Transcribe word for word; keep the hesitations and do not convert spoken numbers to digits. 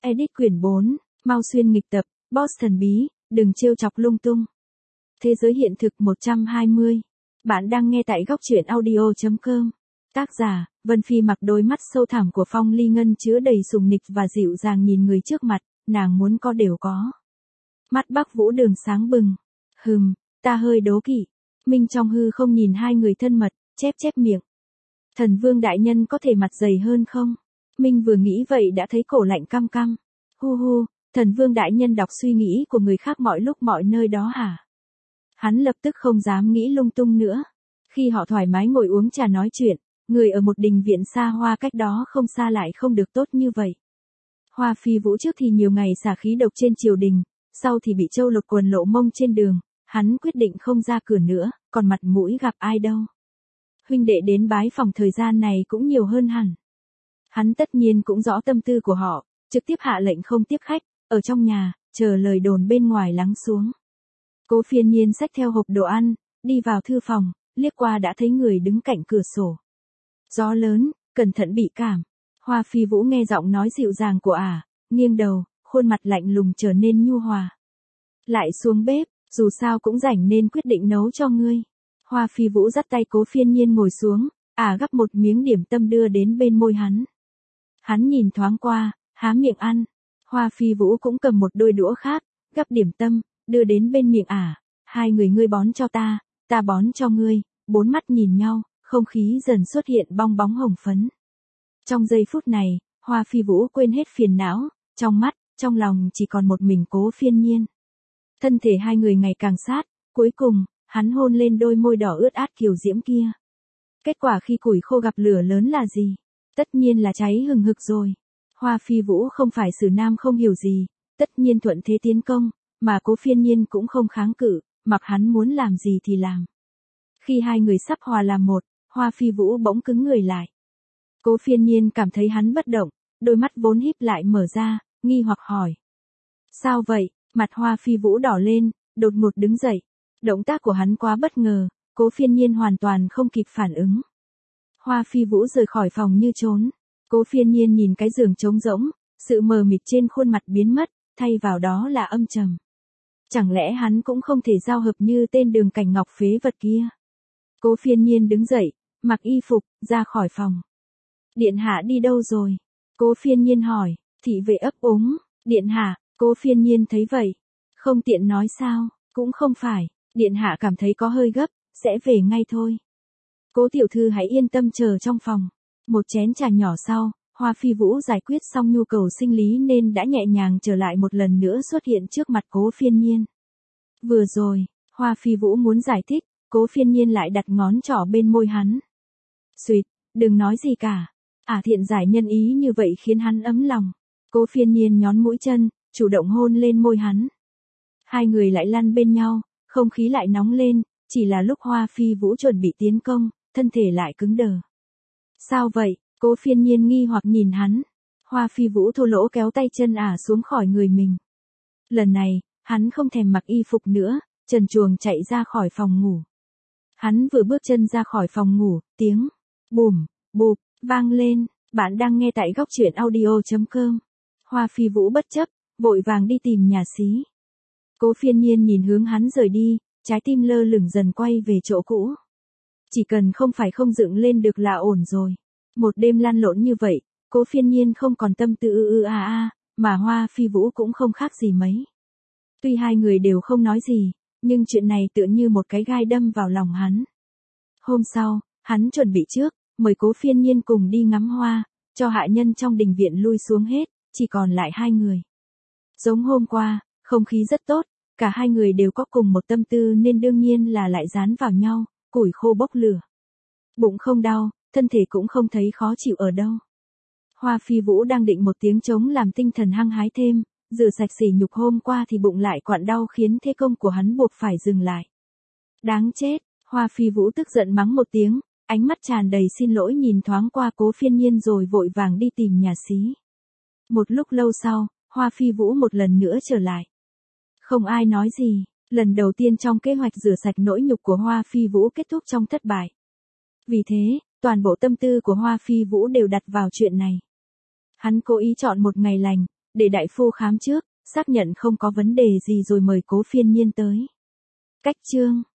Edit quyển bốn, mau xuyên nghịch tập, boss thần bí, đừng trêu chọc lung tung. Thế giới hiện thực một trăm hai mươi. Bạn đang nghe tại góc truyện audio chấm com. Tác giả, Vân Phi mặc đôi mắt sâu thẳm của Phong Ly Ngân chứa đầy sùng nịch và dịu dàng nhìn người trước mặt, nàng muốn có đều có. Mắt Bắc Vũ Đường sáng bừng. Hừm, ta hơi đố kỵ. Minh trong hư không nhìn hai người thân mật, chép chép miệng. Thần Vương đại nhân có thể mặt dày hơn không? Minh vừa nghĩ vậy đã thấy cổ lạnh căm căm. Hu hu, Thần Vương đại nhân đọc suy nghĩ của người khác mọi lúc mọi nơi đó hả? Hắn lập tức không dám nghĩ lung tung nữa. Khi họ thoải mái ngồi uống trà nói chuyện, người ở một đình viện xa hoa cách đó không xa lại không được tốt như vậy. Hoa Phi Vũ trước thì nhiều ngày xả khí độc trên triều đình, sau thì bị châu lột quần lộ mông trên đường, hắn quyết định không ra cửa nữa, còn mặt mũi gặp ai đâu. Huynh đệ đến bái phòng thời gian này cũng nhiều hơn hẳn. Hắn tất nhiên cũng rõ tâm tư của họ, trực tiếp hạ lệnh không tiếp khách, ở trong nhà, chờ lời đồn bên ngoài lắng xuống. Cố Phiên Nhiên xách theo hộp đồ ăn, đi vào thư phòng, liếc qua đã thấy người đứng cạnh cửa sổ. Gió lớn, cẩn thận bị cảm. Hoa Phi Vũ nghe giọng nói dịu dàng của ả, nghiêng đầu, khuôn mặt lạnh lùng trở nên nhu hòa. Lại xuống bếp, dù sao cũng rảnh nên quyết định nấu cho ngươi. Hoa Phi Vũ dắt tay Cố Phiên Nhiên ngồi xuống, ả gắp một miếng điểm tâm đưa đến bên môi hắn. Hắn nhìn thoáng qua, há miệng ăn. Hoa Phi Vũ cũng cầm một đôi đũa khác, gắp điểm tâm, đưa đến bên miệng ả. Hai người ngươi bón cho ta, ta bón cho ngươi, bốn mắt nhìn nhau, không khí dần xuất hiện bong bóng hồng phấn. Trong giây phút này, Hoa Phi Vũ quên hết phiền não, trong mắt, trong lòng chỉ còn một mình Cố Phiên Nhiên. Thân thể hai người ngày càng sát, cuối cùng, hắn hôn lên đôi môi đỏ ướt át kiều diễm kia. Kết quả khi củi khô gặp lửa lớn là gì? Tất nhiên là cháy hừng hực rồi. Hoa Phi Vũ không phải sử nam không hiểu gì, tất nhiên thuận thế tiến công, mà Cố Phiên Nhiên cũng không kháng cự, mặc hắn muốn làm gì thì làm. Khi hai người sắp hòa làm một, Hoa Phi Vũ bỗng cứng người lại. Cố Phiên Nhiên cảm thấy hắn bất động, đôi mắt vốn híp lại mở ra, nghi hoặc hỏi. Sao vậy? Mặt Hoa Phi Vũ đỏ lên, đột ngột đứng dậy. Động tác của hắn quá bất ngờ, Cố Phiên Nhiên hoàn toàn không kịp phản ứng. Hoa Phi Vũ rời khỏi phòng như trốn. Cố Phiên Nhiên nhìn cái giường trống rỗng, sự mờ mịt trên khuôn mặt biến mất, thay vào đó là âm trầm. Chẳng lẽ hắn cũng không thể giao hợp như tên Đường Cảnh Ngọc phế vật kia? Cố Phiên Nhiên đứng dậy, mặc y phục, ra khỏi phòng. Điện hạ đi đâu rồi? Cố Phiên Nhiên hỏi. Thị vệ ấp úng. Điện hạ. Cố Phiên Nhiên thấy vậy. Không tiện nói sao, cũng không phải. Điện hạ cảm thấy có hơi gấp, sẽ về ngay thôi. Cố tiểu thư hãy yên tâm chờ trong phòng. Một chén trà nhỏ sau, Hoa Phi Vũ giải quyết xong nhu cầu sinh lý nên đã nhẹ nhàng trở lại một lần nữa xuất hiện trước mặt Cố Phiên Nhiên. Vừa rồi, Hoa Phi Vũ muốn giải thích, Cố Phiên Nhiên lại đặt ngón trỏ bên môi hắn. Xuyệt, đừng nói gì cả. Ả thiện giải nhân ý như vậy khiến hắn ấm lòng. Cố Phiên Nhiên nhón mũi chân, chủ động hôn lên môi hắn. Hai người lại lăn bên nhau, không khí lại nóng lên, chỉ là lúc Hoa Phi Vũ chuẩn bị tiến công, thân thể lại cứng đờ. Sao vậy? Cố Phiên Nhiên nghi hoặc nhìn hắn. Hoa Phi Vũ thô lỗ kéo tay chân ả xuống khỏi người mình. Lần này, hắn không thèm mặc y phục nữa, trần truồng chạy ra khỏi phòng ngủ. Hắn vừa bước chân ra khỏi phòng ngủ, tiếng bùm, bụp, vang lên. Bạn đang nghe tại góc truyện audio chấm com. Hoa Phi Vũ bất chấp, vội vàng đi tìm nhà xí. Cố Phiên Nhiên nhìn hướng hắn rời đi, trái tim lơ lửng dần quay về chỗ cũ. Chỉ cần không phải không dựng lên được là ổn rồi. Một đêm lăn lộn như vậy, Cố Phiên Nhiên không còn tâm tư ư ư a a, mà Hoa Phi Vũ cũng không khác gì mấy. Tuy hai người đều không nói gì, nhưng chuyện này tựa như một cái gai đâm vào lòng hắn. Hôm sau, hắn chuẩn bị trước, mời Cố Phiên Nhiên cùng đi ngắm hoa, cho hạ nhân trong đình viện lui xuống hết, chỉ còn lại hai người. Giống hôm qua, không khí rất tốt, cả hai người đều có cùng một tâm tư nên đương nhiên là lại dán vào nhau, củi khô bốc lửa. Bụng không đau, thân thể cũng không thấy khó chịu ở đâu. Hoa Phi Vũ đang định một tiếng trống làm tinh thần hăng hái thêm, rửa sạch sỉ nhục hôm qua thì bụng lại quặn đau khiến thế công của hắn buộc phải dừng lại. Đáng chết, Hoa Phi Vũ tức giận mắng một tiếng, ánh mắt tràn đầy xin lỗi nhìn thoáng qua Cố Phiên Nhiên rồi vội vàng đi tìm nhà xí. Một lúc lâu sau, Hoa Phi Vũ một lần nữa trở lại. Không ai nói gì, lần đầu tiên trong kế hoạch rửa sạch nỗi nhục của Hoa Phi Vũ kết thúc trong thất bại. Vì thế, toàn bộ tâm tư của Hoa Phi Vũ đều đặt vào chuyện này. Hắn cố ý chọn một ngày lành, Để đại phu khám trước, xác nhận không có vấn đề gì rồi mời Cố Phiên Nhiên tới. Cách chương